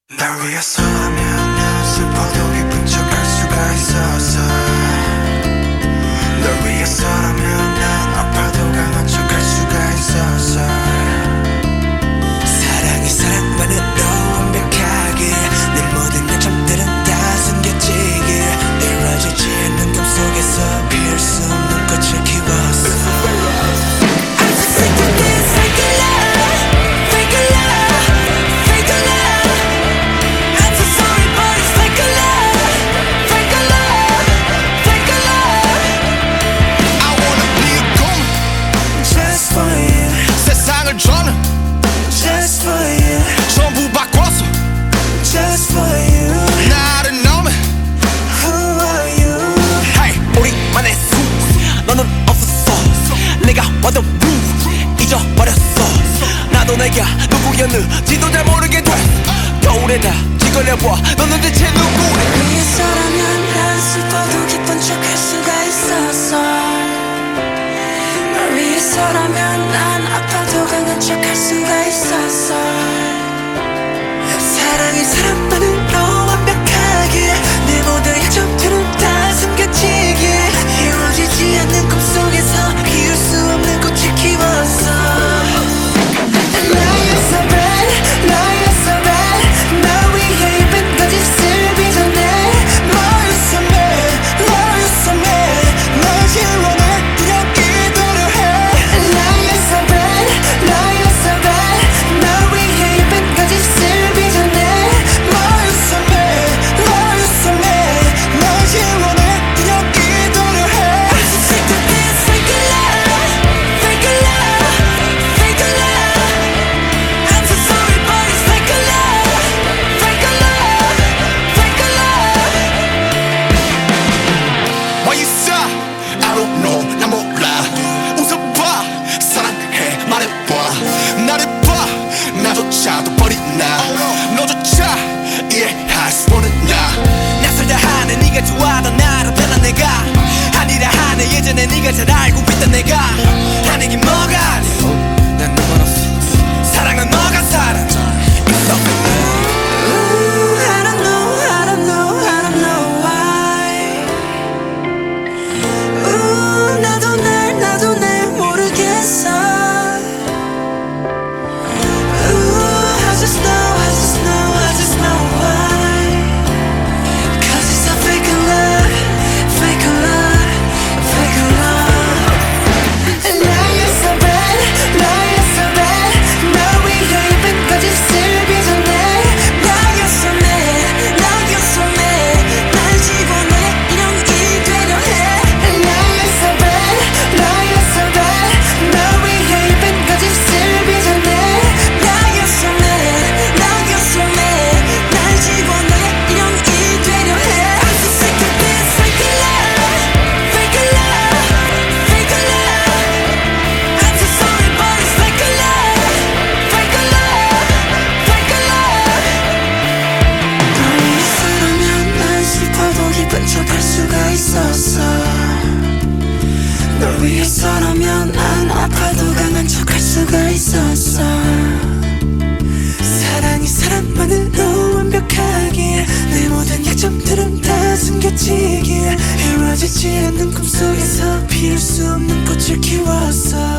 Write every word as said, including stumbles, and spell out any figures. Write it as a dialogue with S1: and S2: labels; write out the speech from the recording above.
S1: 날 위해서라면 난 슬퍼도 기쁜 척 할 수가 있었어. 널 위해서라면 난 아파도 강한 척 할 수가 있었어. 사랑이 사랑만으로 완벽하게 내 모든 약점들은 다 숨겨지게 이루어지지 않는 꿈 속에서 피울 수 없는 꽃을 키웠어.
S2: 저는
S1: Just for you,
S2: 전부 바꿔서
S1: just for you.
S2: 나를 너무
S1: Who are you?
S2: Hey 우리만의 수 너는 없었어. 내가 왔던 루 잊어버렸어. 나도 내가 누구였는지도 잘 모르게 돼. 거울에 다 뒤걸려봐. 너는 대체 누구래?
S1: 위해서라면 난 슬퍼도 기쁜 척 할 수가 있었어. 널 위해서라면 난 아파도 강한 척 할 수가 있었어. 사랑이 사람만으로 완벽하게 내 모든 약점들은 다 숨겨지게 이루어지지 않는 꿈속에서 피울 수 없는 꽃을 키웠어.
S2: 나도 버린 나 너조차 이해할 수 없는 나 낯설다 하는 네가 좋아하던 나를 변한 내가 아니라 하네 예전에 네가 잘 알고 있던 내가 하는 게 뭐가 아니야. 난 너만 없어. 사랑은 너가 사라져.
S1: Ooh, I don't know, I don't know, I don't know why. Ooh, 나도 날, 나도 날 모르겠어. I just know, I just know, I just know why. Cause it's a fake love, fake love, fake love. And now you're so bad, now you're so bad. 나 위해 입은 거짓을 빚어내. Now you're so mad, now you're so mad. 날 집어내, 이런 이 되려 해. And now you're so bad, now you're so bad. 나 위해 입은 거짓을 빚어내. Now you're so mad. 널 위해서라면 난 아파도 강한 척 할 수가 있었어. 사랑이 사람만으로 완벽하게 내 모든 약점들은 다 숨겨지게 이루어지지 않는 꿈속에서 피울 수 없는 꽃을 키웠어.